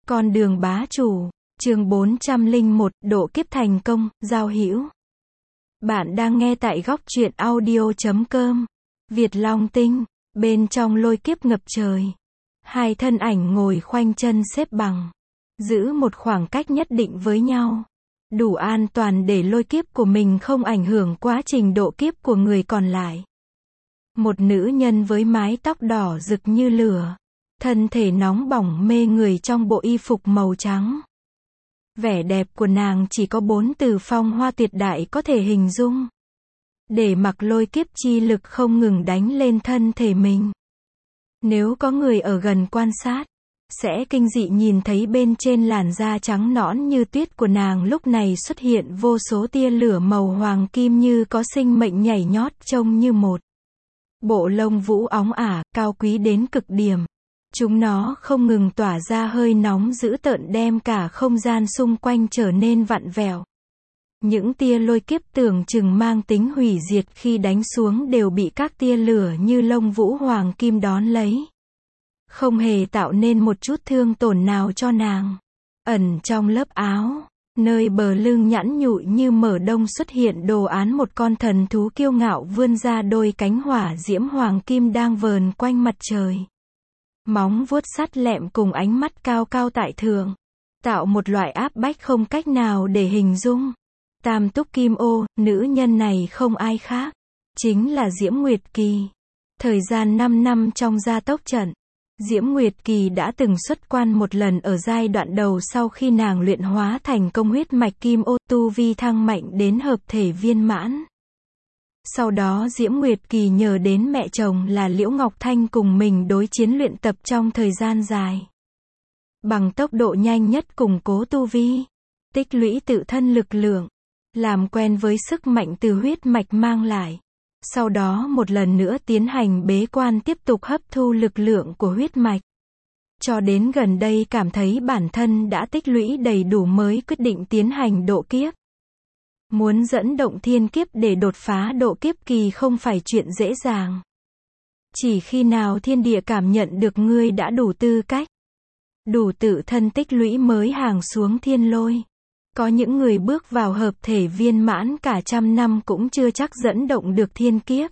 Con đường bá chủ, chương 401, độ kiếp thành công, giao hữu. Bạn đang nghe tại góc truyện audio.com. Việt Long Tinh, bên trong lôi kiếp ngập trời. Hai thân ảnh ngồi khoanh chân xếp bằng, giữ một khoảng cách nhất định với nhau. Đủ an toàn để lôi kiếp của mình không ảnh hưởng quá trình độ kiếp của người còn lại. Một nữ nhân với mái tóc đỏ rực như lửa. Thân thể nóng bỏng mê người trong bộ y phục màu trắng. Vẻ đẹp của nàng chỉ có 4 từ phong hoa tuyệt đại có thể hình dung. Để mặc lôi kiếp chi lực không ngừng đánh lên thân thể mình. Nếu có người ở gần quan sát, sẽ kinh dị nhìn thấy bên trên làn da trắng nõn như tuyết của nàng lúc này xuất hiện vô số tia lửa màu hoàng kim như có sinh mệnh nhảy nhót trông như một bộ lông vũ óng ả, cao quý đến cực điểm. Chúng nó không ngừng tỏa ra hơi nóng dữ tợn đem cả không gian xung quanh trở nên vặn vẹo. Những tia lôi kiếp tưởng chừng mang tính hủy diệt khi đánh xuống đều bị các tia lửa như lông vũ hoàng kim đón lấy. Không hề tạo nên một chút thương tổn nào cho nàng. Ẩn trong lớp áo, nơi bờ lưng nhẵn nhụi như mở đông xuất hiện đồ án một con thần thú kiêu ngạo vươn ra đôi cánh hỏa diễm hoàng kim đang vờn quanh mặt trời. Móng vuốt sắt lẹm cùng ánh mắt cao cao tại thượng, tạo một loại áp bách không cách nào để hình dung. Tam túc kim ô, nữ nhân này không ai khác, chính là Diễm Nguyệt Kỳ. Thời gian 5 năm trong gia tốc trận, Diễm Nguyệt Kỳ đã từng xuất quan một lần ở giai đoạn đầu sau khi nàng luyện hóa thành công huyết mạch kim ô, tu vi thăng mạnh đến hợp thể viên mãn. Sau đó Diễm Nguyệt Kỳ nhờ đến mẹ chồng là Liễu Ngọc Thanh cùng mình đối chiến luyện tập trong thời gian dài. Bằng tốc độ nhanh nhất củng cố tu vi, tích lũy tự thân lực lượng, làm quen với sức mạnh từ huyết mạch mang lại. Sau đó một lần nữa tiến hành bế quan tiếp tục hấp thu lực lượng của huyết mạch. Cho đến gần đây cảm thấy bản thân đã tích lũy đầy đủ mới quyết định tiến hành độ kiếp. Muốn dẫn động thiên kiếp để đột phá độ kiếp kỳ không phải chuyện dễ dàng. Chỉ khi nào thiên địa cảm nhận được ngươi đã đủ tư cách, đủ tự thân tích lũy mới hàng xuống thiên lôi. Có những người bước vào hợp thể viên mãn cả trăm năm cũng chưa chắc dẫn động được thiên kiếp.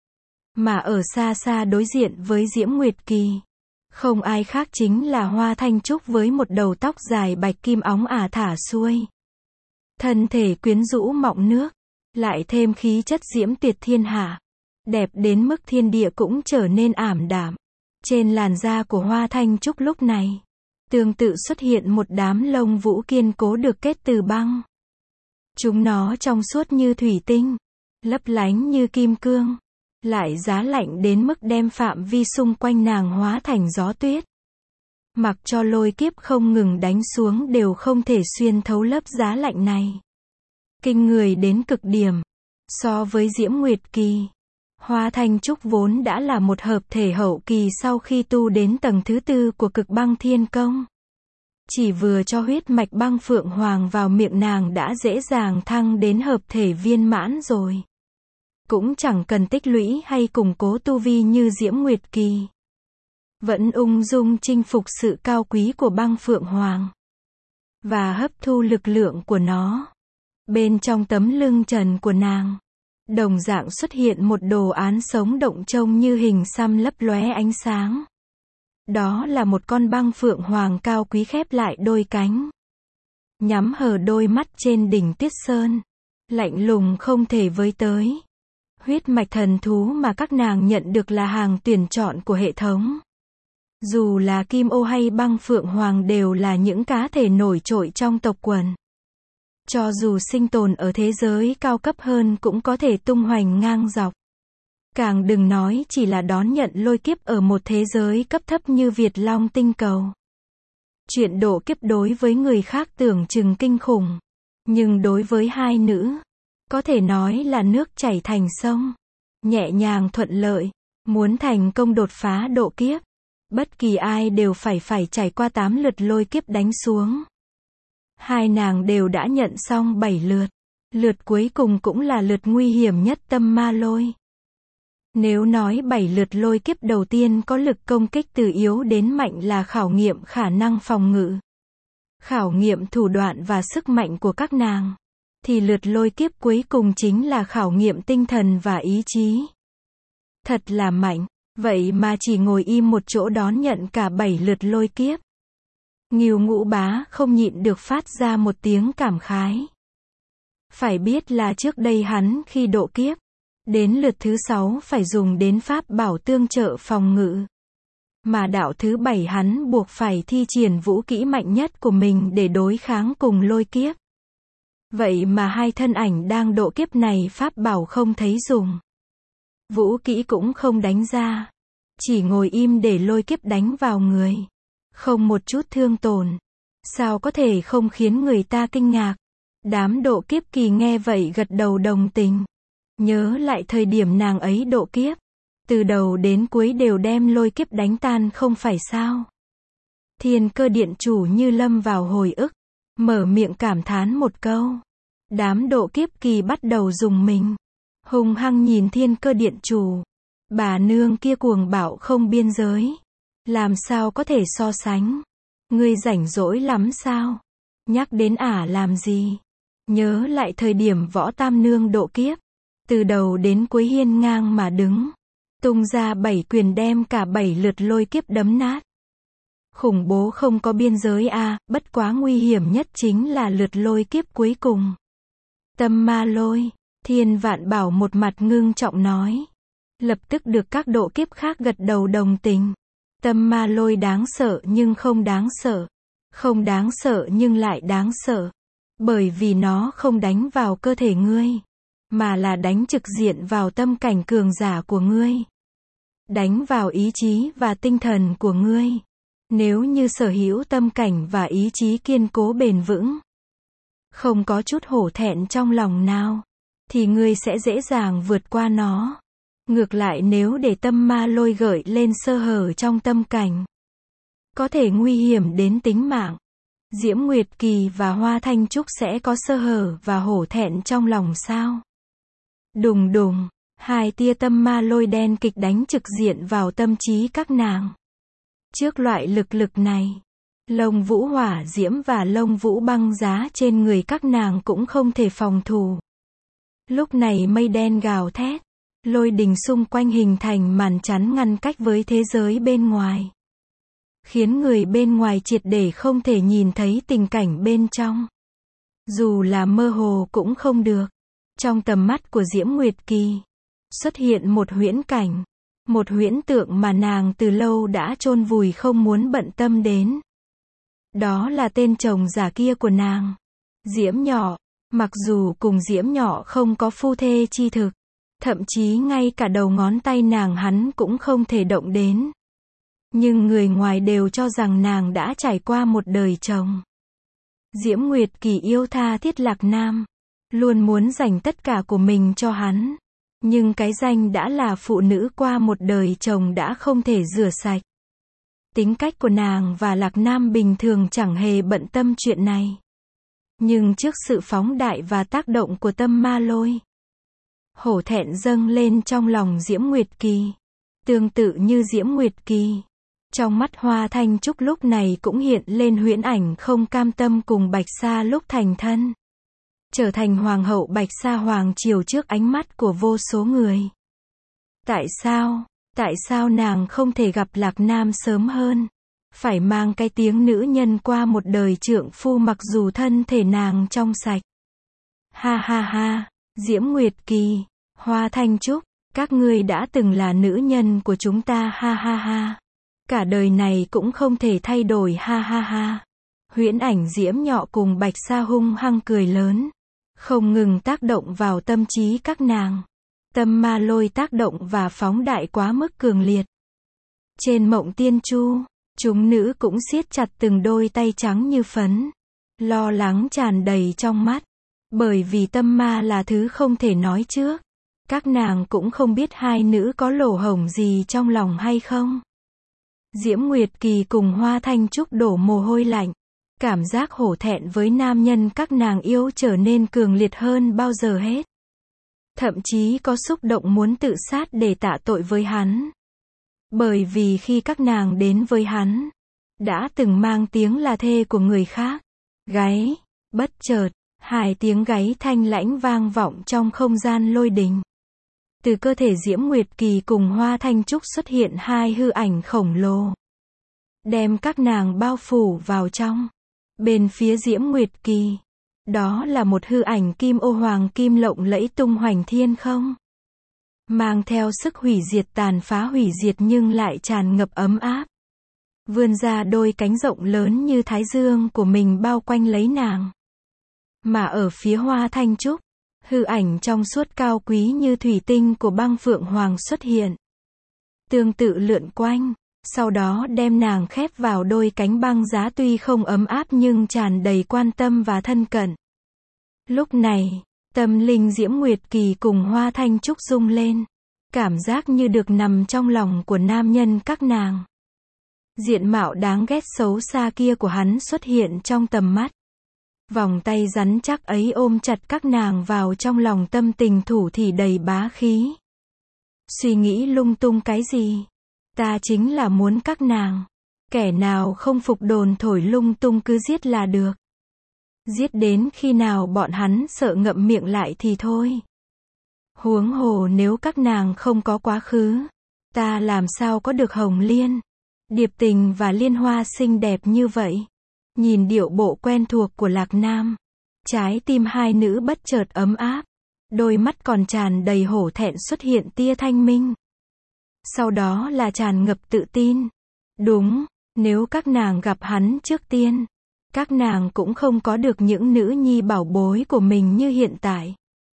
Mà ở xa xa đối diện với Diễm Nguyệt Kỳ, không ai khác chính là Hoa Thanh Trúc với một đầu tóc dài bạch kim óng ả thả xuôi. Thân thể quyến rũ mọng nước, lại thêm khí chất diễm tuyệt thiên hạ, đẹp đến mức thiên địa cũng trở nên ảm đạm. Trên làn da của Hoa Thanh Trúc lúc này, tương tự xuất hiện một đám lông vũ kiên cố được kết từ băng. Chúng nó trong suốt như thủy tinh, lấp lánh như kim cương, lại giá lạnh đến mức đem phạm vi xung quanh nàng hóa thành gió tuyết. Mặc cho lôi kiếp không ngừng đánh xuống đều không thể xuyên thấu lớp giá lạnh này. Kinh người đến cực điểm. So với Diễm Nguyệt Kỳ, Hoa Thanh Trúc vốn đã là một hợp thể hậu kỳ sau khi tu đến tầng thứ 4 của Cực Băng Thiên Công. Chỉ vừa cho huyết mạch băng phượng hoàng vào miệng nàng đã dễ dàng thăng đến hợp thể viên mãn rồi. Cũng chẳng cần tích lũy hay củng cố tu vi như Diễm Nguyệt Kỳ. Vẫn ung dung chinh phục sự cao quý của băng phượng hoàng. Và hấp thu lực lượng của nó. Bên trong tấm lưng trần của nàng, đồng dạng xuất hiện một đồ án sống động trông như hình xăm lấp lóe ánh sáng. Đó là một con băng phượng hoàng cao quý khép lại đôi cánh. Nhắm hờ đôi mắt trên đỉnh Tuyết Sơn. Lạnh lùng không thể với tới. Huyết mạch thần thú mà các nàng nhận được là hàng tuyển chọn của hệ thống. Dù là kim ô hay băng phượng hoàng đều là những cá thể nổi trội trong tộc quần. Cho dù sinh tồn ở thế giới cao cấp hơn cũng có thể tung hoành ngang dọc. Càng đừng nói chỉ là đón nhận lôi kiếp ở một thế giới cấp thấp như Việt Long Tinh cầu. Chuyện độ kiếp đối với người khác tưởng chừng kinh khủng. Nhưng đối với hai nữ, có thể nói là nước chảy thành sông. Nhẹ nhàng thuận lợi. Muốn thành công đột phá độ kiếp, bất kỳ ai đều phải trải qua 8 lượt lôi kiếp đánh xuống. Hai nàng đều đã nhận xong 7 lượt. Lượt cuối cùng cũng là lượt nguy hiểm nhất tâm ma lôi. Nếu nói 7 lượt lôi kiếp đầu tiên có lực công kích từ yếu đến mạnh là khảo nghiệm khả năng phòng ngự, khảo nghiệm thủ đoạn và sức mạnh của các nàng, thì lượt lôi kiếp cuối cùng chính là khảo nghiệm tinh thần và ý chí. Thật là mạnh, vậy mà chỉ ngồi im một chỗ đón nhận cả 7 lượt lôi kiếp. Ngưu Ngũ Bá không nhịn được phát ra một tiếng cảm khái. Phải biết là trước đây hắn khi độ kiếp, đến lượt thứ 6 phải dùng đến pháp bảo tương trợ phòng ngự. Mà đạo thứ 7 hắn buộc phải thi triển vũ kỹ mạnh nhất của mình để đối kháng cùng lôi kiếp. Vậy mà hai thân ảnh đang độ kiếp này pháp bảo không thấy dùng. Vũ kỹ cũng không đánh ra. Chỉ ngồi im để lôi kiếp đánh vào người. Không một chút thương tổn. Sao có thể không khiến người ta kinh ngạc. Đám độ kiếp kỳ nghe vậy gật đầu đồng tình. Nhớ lại thời điểm nàng ấy độ kiếp. Từ đầu đến cuối đều đem lôi kiếp đánh tan không phải sao. Thiên Cơ Điện chủ như lâm vào hồi ức. Mở miệng cảm thán một câu. Đám độ kiếp kỳ bắt đầu rùng mình. Hung hăng nhìn Thiên Cơ Điện chủ. Bà nương kia cuồng bạo không biên giới. Làm sao có thể so sánh. Ngươi rảnh rỗi lắm sao? Nhắc đến ả làm gì? Nhớ lại thời điểm Võ Tam Nương độ kiếp. Từ đầu đến cuối hiên ngang mà đứng. Tung ra 7 quyền đem cả 7 lượt lôi kiếp đấm nát. Khủng bố không có biên giới a, bất quá nguy hiểm nhất chính là lượt lôi kiếp cuối cùng. Tâm ma lôi, Thiên Vạn Bảo một mặt ngưng trọng nói. Lập tức được các độ kiếp khác gật đầu đồng tình. Tâm ma lôi đáng sợ nhưng không đáng sợ. Không đáng sợ nhưng lại đáng sợ. Bởi vì nó không đánh vào cơ thể ngươi, mà là đánh trực diện vào tâm cảnh cường giả của ngươi. Đánh vào ý chí và tinh thần của ngươi. Nếu như sở hữu tâm cảnh và ý chí kiên cố bền vững, không có chút hổ thẹn trong lòng nào, thì ngươi sẽ dễ dàng vượt qua nó. Ngược lại nếu để tâm ma lôi gợi lên sơ hở trong tâm cảnh, có thể nguy hiểm đến tính mạng. Diễm Nguyệt Kỳ và Hoa Thanh Trúc sẽ có sơ hở và hổ thẹn trong lòng sao? Đùng đùng, hai tia tâm ma lôi đen kịch đánh trực diện vào tâm trí các nàng. Trước loại lực này, Lông Vũ Hỏa Diễm và Lông Vũ Băng Giá trên người các nàng cũng không thể phòng thủ. Lúc này mây đen gào thét, lôi đình xung quanh hình thành màn chắn ngăn cách với thế giới bên ngoài. Khiến người bên ngoài triệt để không thể nhìn thấy tình cảnh bên trong. Dù là mơ hồ cũng không được. Trong tầm mắt của Diễm Nguyệt Kỳ, xuất hiện một huyễn cảnh. Một huyễn tượng mà nàng từ lâu đã chôn vùi không muốn bận tâm đến. Đó là tên chồng giả kia của nàng. Diễm Nhỏ. Mặc dù cùng Diễm Nhỏ không có phu thê chi thực, thậm chí ngay cả đầu ngón tay nàng hắn cũng không thể động đến. Nhưng người ngoài đều cho rằng nàng đã trải qua một đời chồng. Diễm Nguyệt Kỳ yêu tha thiết Lạc Nam, luôn muốn dành tất cả của mình cho hắn. Nhưng cái danh đã là phụ nữ qua một đời chồng đã không thể rửa sạch. Tính cách của nàng và Lạc Nam bình thường chẳng hề bận tâm chuyện này. Nhưng trước sự phóng đại và tác động của tâm ma lôi, hổ thẹn dâng lên trong lòng Diễm Nguyệt Kỳ. Tương tự như Diễm Nguyệt Kỳ, trong mắt Hoa Thanh Trúc lúc này cũng hiện lên huyễn ảnh không cam tâm cùng Bạch Sa lúc thành thân. Trở thành hoàng hậu Bạch Sa hoàng triều trước ánh mắt của vô số người. Tại sao nàng không thể gặp Lạc Nam sớm hơn? Phải mang cái tiếng nữ nhân qua một đời trượng phu mặc dù thân thể nàng trong sạch. Ha ha ha, Diễm Nguyệt Kỳ, Hoa Thanh Trúc, các ngươi đã từng là nữ nhân của chúng ta ha ha ha. Cả đời này cũng không thể thay đổi ha ha ha. Huyễn ảnh Diễm Nhỏ cùng Bạch Sa hung hăng cười lớn, không ngừng tác động vào tâm trí các nàng. Tâm ma lôi tác động và phóng đại quá mức cường liệt. Trên Mộng Tiên Chu, chúng nữ cũng siết chặt từng đôi tay trắng như phấn. Lo lắng tràn đầy trong mắt. Bởi vì tâm ma là thứ không thể nói trước. Các nàng cũng không biết hai nữ có lỗ hổng gì trong lòng hay không. Diễm Nguyệt Kỳ cùng Hoa Thanh Trúc đổ mồ hôi lạnh. Cảm giác hổ thẹn với nam nhân các nàng yêu trở nên cường liệt hơn bao giờ hết. Thậm chí có xúc động muốn tự sát để tạ tội với hắn. Bởi vì khi các nàng đến với hắn, đã từng mang tiếng là thê của người khác. Gáy. Bất chợt, hai tiếng gáy thanh lãnh vang vọng trong không gian lôi đình. Từ cơ thể Diễm Nguyệt Kỳ cùng Hoa Thanh Trúc xuất hiện hai hư ảnh khổng lồ, đem các nàng bao phủ vào trong. Bên phía Diễm Nguyệt Kỳ, đó là một hư ảnh kim ô hoàng kim lộng lẫy tung hoành thiên không, mang theo sức hủy diệt tàn phá hủy diệt nhưng lại tràn ngập ấm áp. Vươn ra đôi cánh rộng lớn như thái dương của mình bao quanh lấy nàng. Mà ở phía Hoa Thanh Trúc, hư ảnh trong suốt cao quý như thủy tinh của băng phượng hoàng xuất hiện. Tương tự lượn quanh, sau đó đem nàng khép vào đôi cánh băng giá tuy không ấm áp nhưng tràn đầy quan tâm và thân cận. Lúc này, tâm linh Diễm Nguyệt Kỳ cùng Hoa Thanh Trúc rung lên. Cảm giác như được nằm trong lòng của nam nhân các nàng. Diện mạo đáng ghét xấu xa kia của hắn xuất hiện trong tầm mắt. Vòng tay rắn chắc ấy ôm chặt các nàng vào trong lòng, tâm tình thủ thỉ đầy bá khí. Suy nghĩ lung tung cái gì? Ta chính là muốn các nàng. Kẻ nào không phục đồn thổi lung tung cứ giết là được. Giết đến khi nào bọn hắn sợ ngậm miệng lại thì thôi. Huống hồ nếu các nàng không có quá khứ, ta làm sao có được Hồng Liên, Điệp Tình và Liên Hoa xinh đẹp như vậy. Nhìn điệu bộ quen thuộc của Lạc Nam, trái tim hai nữ bất chợt ấm áp, đôi mắt còn tràn đầy hổ thẹn xuất hiện tia thanh minh. Sau đó là tràn ngập tự tin. Đúng, nếu các nàng gặp hắn trước tiên, các nàng cũng không có được những nữ nhi bảo bối của mình như hiện tại.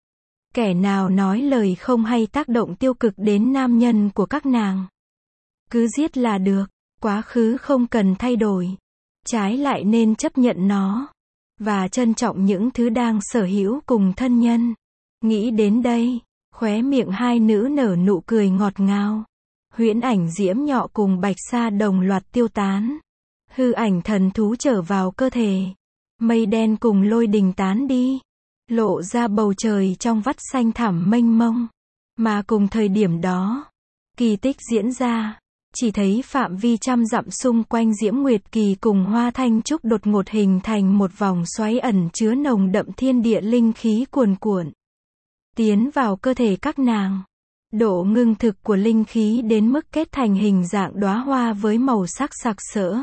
Kẻ nào nói lời không hay tác động tiêu cực đến nam nhân của các nàng, cứ giết là được, quá khứ không cần thay đổi. Trái lại nên chấp nhận nó, và trân trọng những thứ đang sở hữu cùng thân nhân. Nghĩ đến đây, khóe miệng hai nữ nở nụ cười ngọt ngào. Huyễn ảnh Diễm Nhọ cùng Bạch Sa đồng loạt tiêu tán. Hư ảnh thần thú trở vào cơ thể. Mây đen cùng lôi đình tán đi. Lộ ra bầu trời trong vắt xanh thẳm mênh mông. Mà cùng thời điểm đó, kỳ tích diễn ra. Chỉ thấy phạm vi trăm dặm xung quanh Diễm Nguyệt Kỳ cùng Hoa Thanh Trúc đột ngột hình thành một vòng xoáy ẩn chứa nồng đậm thiên địa linh khí cuồn cuộn. Tiến vào cơ thể các nàng. Độ ngưng thực của linh khí đến mức kết thành hình dạng đóa hoa với màu sắc sặc sỡ.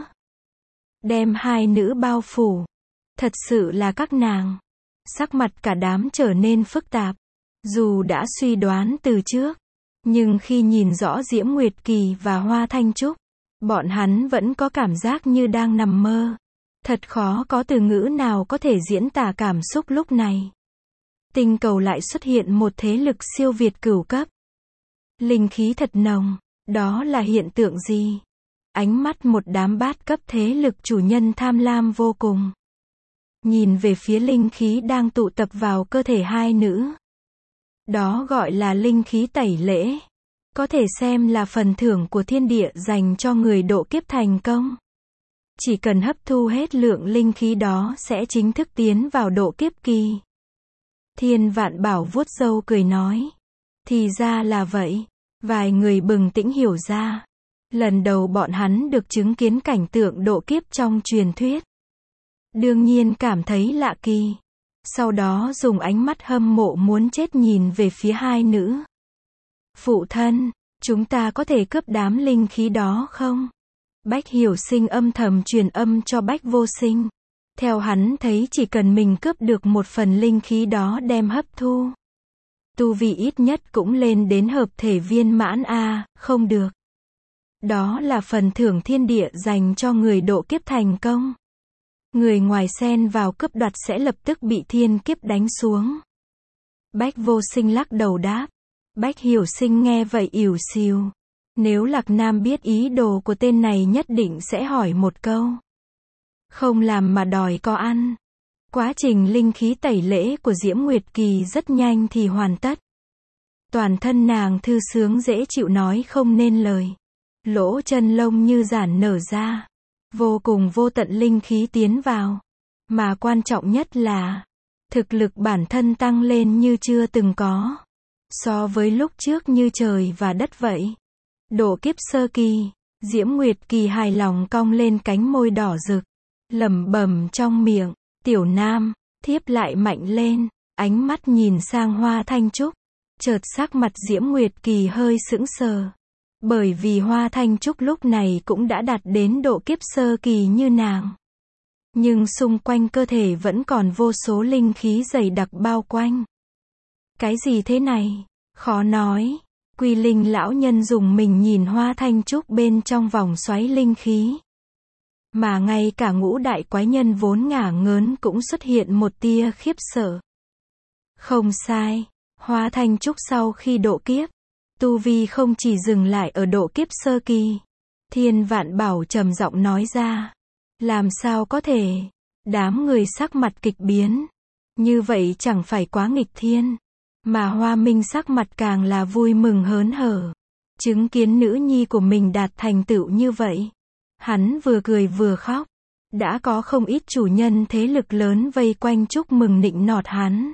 Đem hai nữ bao phủ. Thật sự là các nàng. Sắc mặt cả đám trở nên phức tạp. Dù đã suy đoán từ trước, nhưng khi nhìn rõ Diễm Nguyệt Kỳ và Hoa Thanh Trúc, bọn hắn vẫn có cảm giác như đang nằm mơ. Thật khó có từ ngữ nào có thể diễn tả cảm xúc lúc này. Tinh cầu lại xuất hiện một thế lực siêu việt cửu cấp. Linh khí thật nồng, đó là hiện tượng gì? Ánh mắt một đám bát cấp thế lực chủ nhân tham lam vô cùng. Nhìn về phía linh khí đang tụ tập vào cơ thể hai nữ. Đó gọi là linh khí tẩy lễ. Có thể xem là phần thưởng của thiên địa dành cho người độ kiếp thành công. Chỉ cần hấp thu hết lượng linh khí đó sẽ chính thức tiến vào độ kiếp kỳ. Thiên Vạn Bảo vuốt râu cười nói. Thì ra là vậy. Vài người bừng tỉnh hiểu ra. Lần đầu bọn hắn được chứng kiến cảnh tượng độ kiếp trong truyền thuyết. Đương nhiên cảm thấy lạ kỳ. Sau đó dùng ánh mắt hâm mộ muốn chết nhìn về phía hai nữ. Phụ thân, chúng ta có thể cướp đám linh khí đó không? Bách Hiểu Sinh âm thầm truyền âm cho Bách Vô Sinh. Theo hắn thấy chỉ cần mình cướp được một phần linh khí đó đem hấp thu. Tu vi ít nhất cũng lên đến hợp thể viên mãn a, không được. Đó là phần thưởng thiên địa dành cho người độ kiếp thành công. Người ngoài xen vào cướp đoạt sẽ lập tức bị thiên kiếp đánh xuống. Bách Vô Sinh lắc đầu đáp. Bách Hiểu Sinh nghe vậy ỉu xìu. Nếu Lạc Nam biết ý đồ của tên này nhất định sẽ hỏi một câu. Không làm mà đòi có ăn. Quá trình linh khí tẩy lễ của Diễm Nguyệt Kỳ rất nhanh thì hoàn tất. Toàn thân nàng thư sướng dễ chịu nói không nên lời. Lỗ chân lông như giản nở ra. Vô cùng vô tận linh khí tiến vào. Mà quan trọng nhất là thực lực bản thân tăng lên như chưa từng có. So với lúc trước như trời và đất vậy. Độ kiếp sơ kỳ, Diễm Nguyệt Kỳ hài lòng cong lên cánh môi đỏ rực. Lẩm bẩm trong miệng, Tiểu Nam, thiếp lại mạnh lên, ánh mắt nhìn sang Hoa Thanh Trúc. Chợt sắc mặt Diễm Nguyệt Kỳ hơi sững sờ. Bởi vì Hoa Thanh Trúc lúc này cũng đã đạt đến độ kiếp sơ kỳ như nàng. Nhưng xung quanh cơ thể vẫn còn vô số linh khí dày đặc bao quanh. Cái gì thế này? Khó nói. Quy Linh lão nhân dùng mình nhìn Hoa Thanh Trúc bên trong vòng xoáy linh khí. Mà ngay cả ngũ đại quái nhân vốn ngả ngớn cũng xuất hiện một tia khiếp sợ. Không sai, Hoa Thanh Trúc sau khi độ kiếp, tu vi không chỉ dừng lại ở độ kiếp sơ kỳ. Thiên Vạn Bảo trầm giọng nói ra. Làm sao có thể? Đám người sắc mặt kịch biến. Như vậy chẳng phải quá nghịch thiên. Mà Hoa Minh sắc mặt càng là vui mừng hớn hở. Chứng kiến nữ nhi của mình đạt thành tựu như vậy. Hắn vừa cười vừa khóc. Đã có không ít chủ nhân thế lực lớn vây quanh chúc mừng nịnh nọt hắn.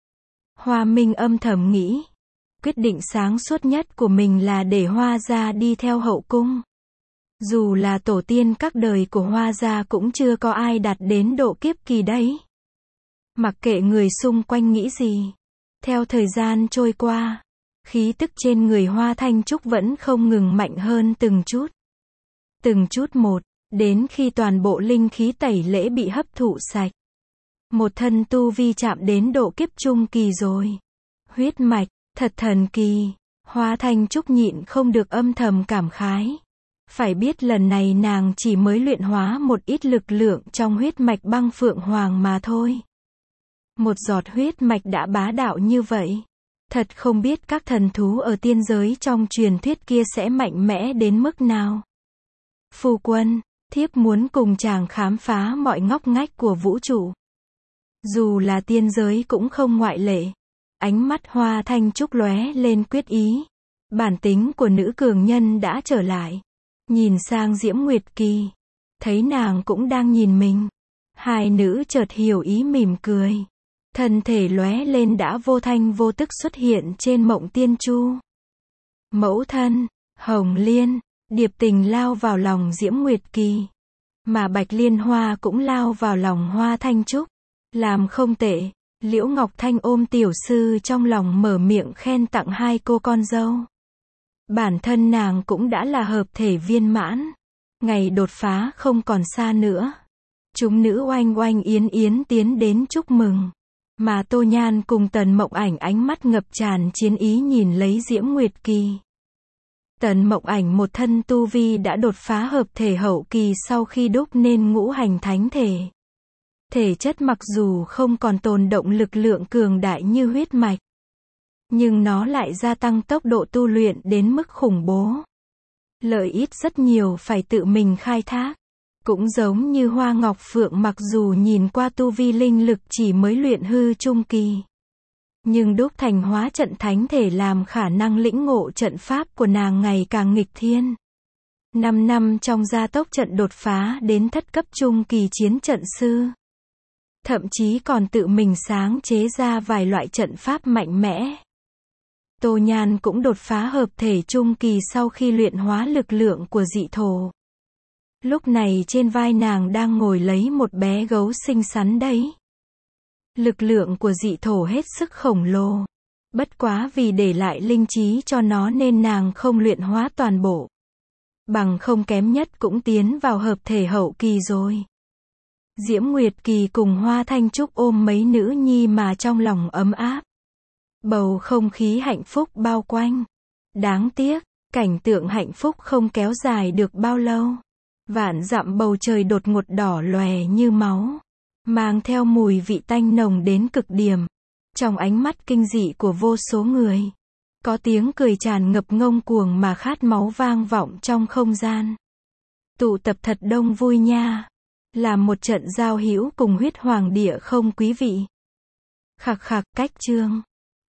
Hoa Minh âm thầm nghĩ. Quyết định sáng suốt nhất của mình là để Hoa gia đi theo hậu cung. Dù là tổ tiên các đời của Hoa gia cũng chưa có ai đạt đến độ kiếp kỳ đấy. Mặc kệ người xung quanh nghĩ gì. Theo thời gian trôi qua, khí tức trên người Hoa Thanh Trúc vẫn không ngừng mạnh hơn từng chút. Từng chút một, đến khi toàn bộ linh khí tẩy lễ bị hấp thụ sạch. Một thân tu vi chạm đến độ kiếp trung kỳ rồi. Huyết mạch, thật thần kỳ. Hoa Thanh Trúc nhịn không được âm thầm cảm khái. Phải biết lần này nàng chỉ mới luyện hóa một ít lực lượng trong huyết mạch băng phượng hoàng mà thôi. Một giọt huyết mạch đã bá đạo như vậy. Thật không biết các thần thú ở tiên giới trong truyền thuyết kia sẽ mạnh mẽ đến mức nào. Phu quân, thiếp muốn cùng chàng khám phá mọi ngóc ngách của vũ trụ. Dù là tiên giới cũng không ngoại lệ. Ánh mắt Hoa Thanh Trúc lóe lên quyết ý. Bản tính của nữ cường nhân đã trở lại. Nhìn sang Diễm Nguyệt Kỳ. Thấy nàng cũng đang nhìn mình. Hai nữ chợt hiểu ý mỉm cười. Thân thể lóe lên đã vô thanh vô tức xuất hiện trên Mộng Tiên Chu. Mẫu thân, Hồng Liên, Điệp Tình lao vào lòng Diễm Nguyệt Kỳ. Mà Bạch Liên Hoa cũng lao vào lòng Hoa Thanh Trúc. Làm không tệ, Liễu Ngọc Thanh ôm tiểu sư trong lòng mở miệng khen tặng hai cô con dâu. Bản thân nàng cũng đã là hợp thể viên mãn. Ngày đột phá không còn xa nữa. Chúng nữ oanh oanh yến yến tiến đến chúc mừng. Mà Tô Nhan cùng Tần Mộng Ảnh ánh mắt ngập tràn chiến ý nhìn lấy Diễm Nguyệt Kỳ. Tần Mộng Ảnh một thân tu vi đã đột phá hợp thể hậu kỳ sau khi đúc nên ngũ hành thánh thể. Thể chất mặc dù không còn tồn động lực lượng cường đại như huyết mạch. Nhưng nó lại gia tăng tốc độ tu luyện đến mức khủng bố. Lợi ích rất nhiều phải tự mình khai thác. Cũng giống như Hoa Ngọc Phượng mặc dù nhìn qua tu vi linh lực chỉ mới luyện hư trung kỳ. Nhưng đúc thành hóa trận thánh thể làm khả năng lĩnh ngộ trận pháp của nàng ngày càng nghịch thiên. 5 năm trong gia tốc trận đột phá đến thất cấp trung kỳ chiến trận sư. Thậm chí còn tự mình sáng chế ra vài loại trận pháp mạnh mẽ. Tô Nhan cũng đột phá hợp thể trung kỳ sau khi luyện hóa lực lượng của dị thổ. Lúc này trên vai nàng đang ngồi lấy một bé gấu xinh xắn đấy. Lực lượng của dị thổ hết sức khổng lồ. Bất quá vì để lại linh trí cho nó nên nàng không luyện hóa toàn bộ. Bằng không kém nhất cũng tiến vào hợp thể hậu kỳ rồi. Diễm Nguyệt Kỳ cùng Hoa Thanh Trúc ôm mấy nữ nhi mà trong lòng ấm áp. Bầu không khí hạnh phúc bao quanh. Đáng tiếc, cảnh tượng hạnh phúc không kéo dài được bao lâu. Vạn dặm bầu trời đột ngột đỏ lòe như máu. Mang theo mùi vị tanh nồng đến cực điểm. Trong ánh mắt kinh dị của vô số người. Có tiếng cười tràn ngập ngông cuồng mà khát máu vang vọng trong không gian. Tụ tập thật đông vui nha. Làm một trận giao hữu cùng huyết hoàng địa không quý vị. Khặc khặc cách chương.